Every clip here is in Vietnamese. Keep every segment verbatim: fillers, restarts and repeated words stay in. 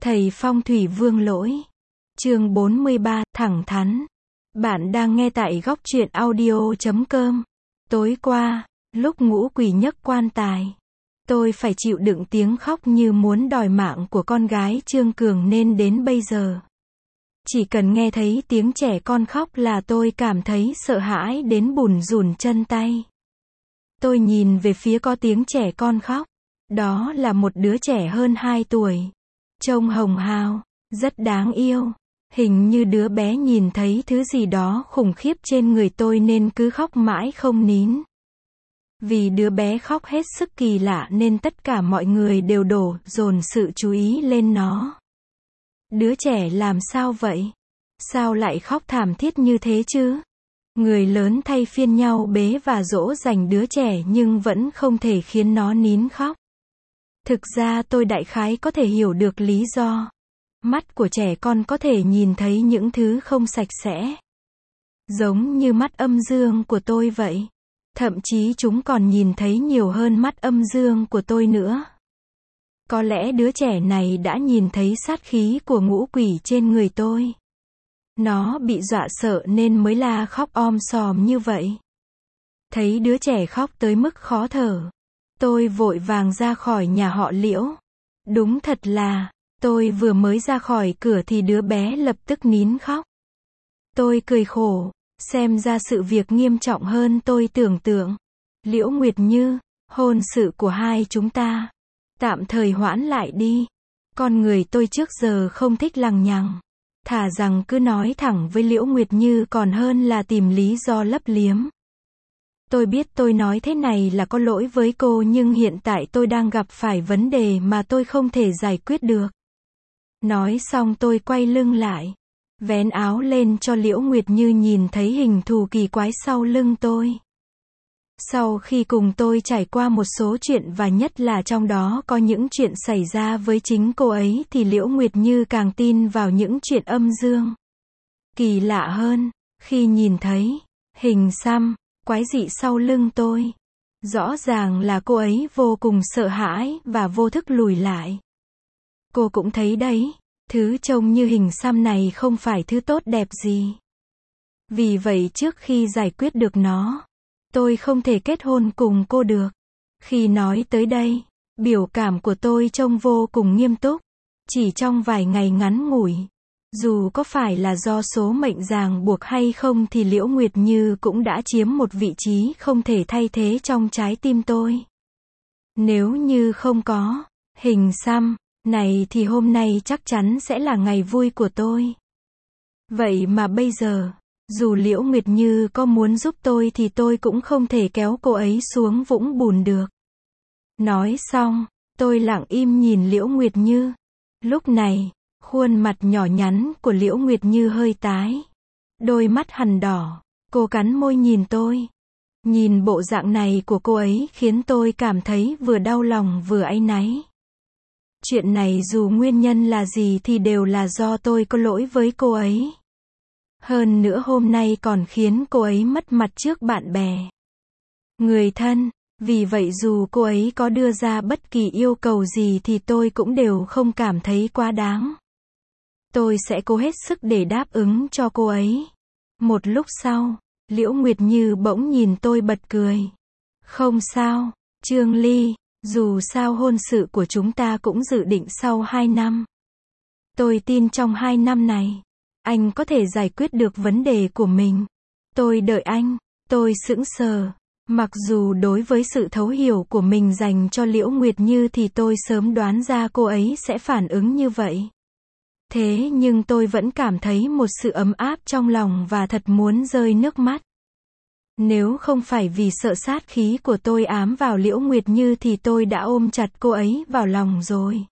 Thầy Phong thủy Vương Lỗi. Chương bốn mươi ba, thẳng thắn. Bạn đang nghe tại góc truyện audio chấm com. Tối qua, lúc ngũ quỷ nhấc quan tài, tôi phải chịu đựng tiếng khóc như muốn đòi mạng của con gái Trương Cường nên đến bây giờ. Chỉ cần nghe thấy tiếng trẻ con khóc là tôi cảm thấy sợ hãi đến bủn rủn chân tay. Tôi nhìn về phía có tiếng trẻ con khóc. Đó là một đứa trẻ hơn hai tuổi. Trông hồng hào, rất đáng yêu. Hình như đứa bé nhìn thấy thứ gì đó khủng khiếp trên người tôi nên cứ khóc mãi không nín. Vì đứa bé khóc hết sức kỳ lạ nên tất cả mọi người đều đổ dồn sự chú ý lên nó. Đứa trẻ làm sao vậy? Sao lại khóc thảm thiết như thế chứ? Người lớn thay phiên nhau bế và dỗ dành đứa trẻ nhưng vẫn không thể khiến nó nín khóc. Thực ra tôi đại khái có thể hiểu được lý do. Mắt của trẻ con có thể nhìn thấy những thứ không sạch sẽ. Giống như mắt âm dương của tôi vậy. Thậm chí chúng còn nhìn thấy nhiều hơn mắt âm dương của tôi nữa. Có lẽ đứa trẻ này đã nhìn thấy sát khí của ngũ quỷ trên người tôi. Nó bị dọa sợ nên mới la khóc om sòm như vậy. Thấy đứa trẻ khóc tới mức khó thở, tôi vội vàng ra khỏi nhà họ Liễu. Đúng thật là, tôi vừa mới ra khỏi cửa thì đứa bé lập tức nín khóc. Tôi cười khổ, xem ra sự việc nghiêm trọng hơn tôi tưởng tượng. Liễu Nguyệt Như, hôn sự của hai chúng ta tạm thời hoãn lại đi. Con người tôi trước giờ không thích lằng nhằng. Thà rằng cứ nói thẳng với Liễu Nguyệt Như còn hơn là tìm lý do lấp liếm. Tôi biết tôi nói thế này là có lỗi với cô nhưng hiện tại tôi đang gặp phải vấn đề mà tôi không thể giải quyết được. Nói xong tôi quay lưng lại, vén áo lên cho Liễu Nguyệt Như nhìn thấy hình thù kỳ quái sau lưng tôi. Sau khi cùng tôi trải qua một số chuyện và nhất là trong đó có những chuyện xảy ra với chính cô ấy thì Liễu Nguyệt Như càng tin vào những chuyện âm dương. Kỳ lạ hơn, khi nhìn thấy hình xăm quái dị sau lưng tôi, rõ ràng là cô ấy vô cùng sợ hãi và vô thức lùi lại. Cô cũng thấy đấy, thứ trông như hình xăm này không phải thứ tốt đẹp gì. Vì vậy trước khi giải quyết được nó, tôi không thể kết hôn cùng cô được. Khi nói tới đây, biểu cảm của tôi trông vô cùng nghiêm túc. Chỉ trong vài ngày ngắn ngủi, dù có phải là do số mệnh ràng buộc hay không thì Liễu Nguyệt Như cũng đã chiếm một vị trí không thể thay thế trong trái tim tôi. Nếu như không có hình xăm này thì hôm nay chắc chắn sẽ là ngày vui của tôi. Vậy mà bây giờ, dù Liễu Nguyệt Như có muốn giúp tôi thì tôi cũng không thể kéo cô ấy xuống vũng bùn được. Nói xong, tôi lặng im nhìn Liễu Nguyệt Như. Lúc này, khuôn mặt nhỏ nhắn của Liễu Nguyệt Như hơi tái. Đôi mắt hằn đỏ, cô cắn môi nhìn tôi. Nhìn bộ dạng này của cô ấy khiến tôi cảm thấy vừa đau lòng vừa áy náy. Chuyện này dù nguyên nhân là gì thì đều là do tôi có lỗi với cô ấy. Hơn nữa hôm nay còn khiến cô ấy mất mặt trước bạn bè, người thân. Vì vậy dù cô ấy có đưa ra bất kỳ yêu cầu gì thì tôi cũng đều không cảm thấy quá đáng. Tôi sẽ cố hết sức để đáp ứng cho cô ấy. Một lúc sau, Liễu Nguyệt Như bỗng nhìn tôi bật cười. Không sao, Trương Ly, dù sao hôn sự của chúng ta cũng dự định sau hai năm. Tôi tin trong hai năm này, anh có thể giải quyết được vấn đề của mình. Tôi đợi anh. Tôi sững sờ. Mặc dù đối với sự thấu hiểu của mình dành cho Liễu Nguyệt Như thì tôi sớm đoán ra cô ấy sẽ phản ứng như vậy. Thế nhưng tôi vẫn cảm thấy một sự ấm áp trong lòng và thật muốn rơi nước mắt. Nếu không phải vì sợ sát khí của tôi ám vào Liễu Nguyệt Như thì tôi đã ôm chặt cô ấy vào lòng rồi.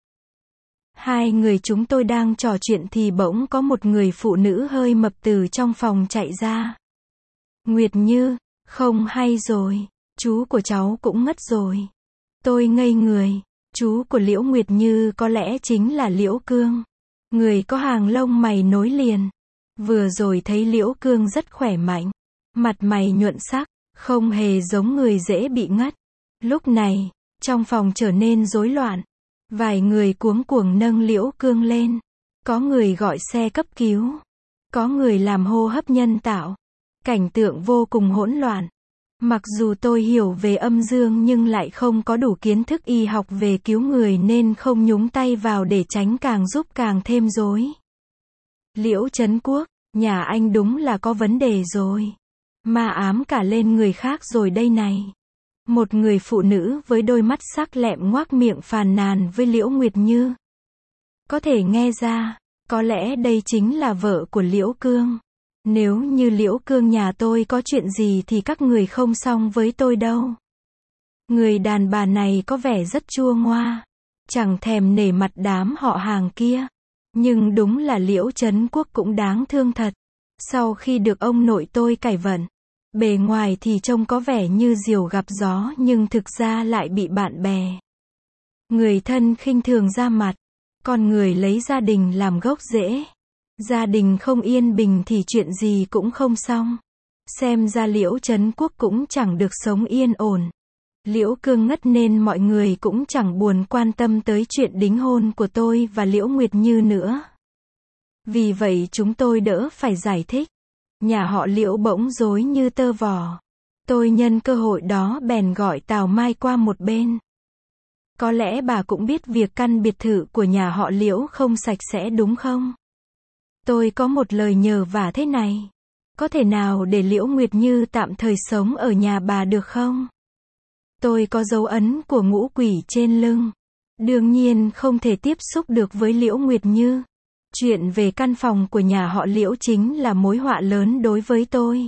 Hai người chúng tôi đang trò chuyện thì bỗng có một người phụ nữ hơi mập từ trong phòng chạy ra. Nguyệt Như, không hay rồi, chú của cháu cũng ngất rồi. Tôi ngây người, chú của Liễu Nguyệt Như có lẽ chính là Liễu Cương. Người có hàng lông mày nối liền. Vừa rồi thấy Liễu Cương rất khỏe mạnh, mặt mày nhuận sắc, không hề giống người dễ bị ngất. Lúc này, trong phòng trở nên rối loạn. Vài người cuống cuồng nâng Liễu Cương lên. Có người gọi xe cấp cứu. Có người làm hô hấp nhân tạo. Cảnh tượng vô cùng hỗn loạn. Mặc dù tôi hiểu về âm dương nhưng lại không có đủ kiến thức y học về cứu người nên không nhúng tay vào để tránh càng giúp càng thêm rối. Liễu Trấn Quốc, nhà anh đúng là có vấn đề rồi. Ma ám cả lên người khác rồi đây này. Một người phụ nữ với đôi mắt sắc lẹm ngoác miệng phàn nàn với Liễu Nguyệt Như. Có thể nghe ra, có lẽ đây chính là vợ của Liễu Cương. Nếu như Liễu Cương nhà tôi có chuyện gì thì các người không xong với tôi đâu. Người đàn bà này có vẻ rất chua ngoa. Chẳng thèm nể mặt đám họ hàng kia. Nhưng đúng là Liễu Trấn Quốc cũng đáng thương thật. Sau khi được ông nội tôi cải vận, bề ngoài thì trông có vẻ như diều gặp gió nhưng thực ra lại bị bạn bè, người thân khinh thường ra mặt. Con người lấy gia đình làm gốc rễ. Gia đình không yên bình thì chuyện gì cũng không xong. Xem ra Liễu Trấn Quốc cũng chẳng được sống yên ổn. Liễu Cương ngất nên mọi người cũng chẳng buồn quan tâm tới chuyện đính hôn của tôi và Liễu Nguyệt Như nữa. Vì vậy chúng tôi đỡ phải giải thích. Nhà họ Liễu bỗng rối như tơ vò. Tôi nhân cơ hội đó bèn gọi Tào Mai qua một bên. Có lẽ bà cũng biết việc căn biệt thự của nhà họ Liễu không sạch sẽ đúng không? Tôi có một lời nhờ vả thế này. Có thể nào để Liễu Nguyệt Như tạm thời sống ở nhà bà được không? Tôi có dấu ấn của ngũ quỷ trên lưng. Đương nhiên không thể tiếp xúc được với Liễu Nguyệt Như. Chuyện về căn phòng của nhà họ Liễu chính là mối họa lớn đối với tôi.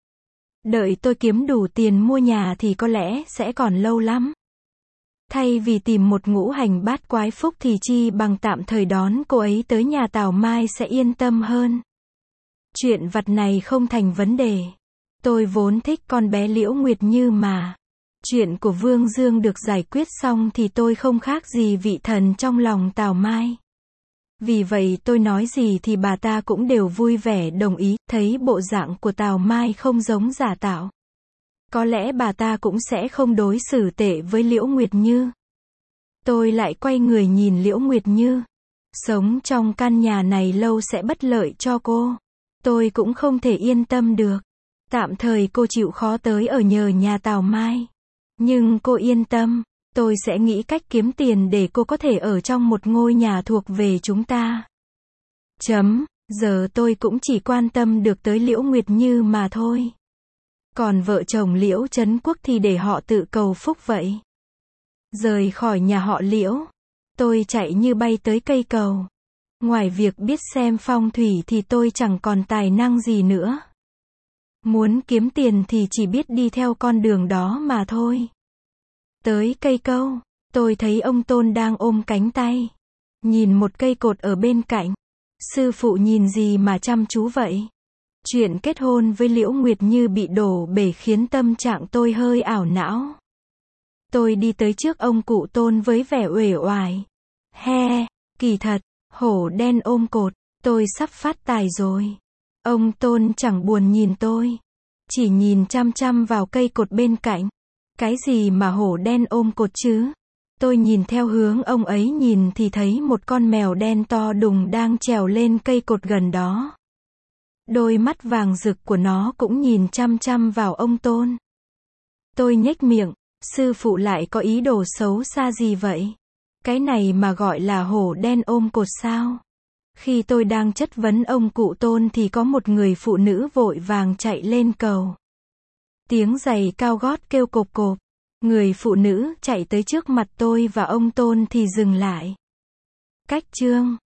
Đợi tôi kiếm đủ tiền mua nhà thì có lẽ sẽ còn lâu lắm. Thay vì tìm một ngũ hành bát quái phúc thì chi bằng tạm thời đón cô ấy tới nhà Tào Mai sẽ yên tâm hơn. Chuyện vặt này không thành vấn đề. Tôi vốn thích con bé Liễu Nguyệt Như mà. Chuyện của Vương Dương được giải quyết xong thì tôi không khác gì vị thần trong lòng Tào Mai. Vì vậy tôi nói gì thì bà ta cũng đều vui vẻ đồng ý, thấy bộ dạng của Tào Mai không giống giả tạo. Có lẽ bà ta cũng sẽ không đối xử tệ với Liễu Nguyệt Như. Tôi lại quay người nhìn Liễu Nguyệt Như. Sống trong căn nhà này lâu sẽ bất lợi cho cô. Tôi cũng không thể yên tâm được. Tạm thời cô chịu khó tới ở nhờ nhà Tào Mai. Nhưng cô yên tâm, tôi sẽ nghĩ cách kiếm tiền để cô có thể ở trong một ngôi nhà thuộc về chúng ta. Chấm, giờ tôi cũng chỉ quan tâm được tới Liễu Nguyệt Như mà thôi. Còn vợ chồng Liễu Trấn Quốc thì để họ tự cầu phúc vậy. Rời khỏi nhà họ Liễu, tôi chạy như bay tới cây cầu. Ngoài việc biết xem phong thủy thì tôi chẳng còn tài năng gì nữa. Muốn kiếm tiền thì chỉ biết đi theo con đường đó mà thôi. Tới cây cầu, tôi thấy ông Tôn đang ôm cánh tay. Nhìn một cây cột ở bên cạnh. Sư phụ nhìn gì mà chăm chú vậy? Chuyện kết hôn với Liễu Nguyệt Như bị đổ bể khiến tâm trạng tôi hơi ảo não. Tôi đi tới trước ông cụ Tôn với vẻ uể oải. He, kỳ thật, hổ đen ôm cột, tôi sắp phát tài rồi. Ông Tôn chẳng buồn nhìn tôi. Chỉ nhìn chăm chăm vào cây cột bên cạnh. Cái gì mà hổ đen ôm cột chứ? Tôi nhìn theo hướng ông ấy nhìn thì thấy một con mèo đen to đùng đang trèo lên cây cột gần đó. Đôi mắt vàng rực của nó cũng nhìn chăm chăm vào ông Tôn. Tôi nhếch miệng, sư phụ lại có ý đồ xấu xa gì vậy? Cái này mà gọi là hổ đen ôm cột sao? Khi tôi đang chất vấn ông cụ Tôn thì có một người phụ nữ vội vàng chạy lên cầu. Tiếng giày cao gót kêu cộp cộp. Người phụ nữ chạy tới trước mặt tôi và ông Tôn thì dừng lại. Cách chương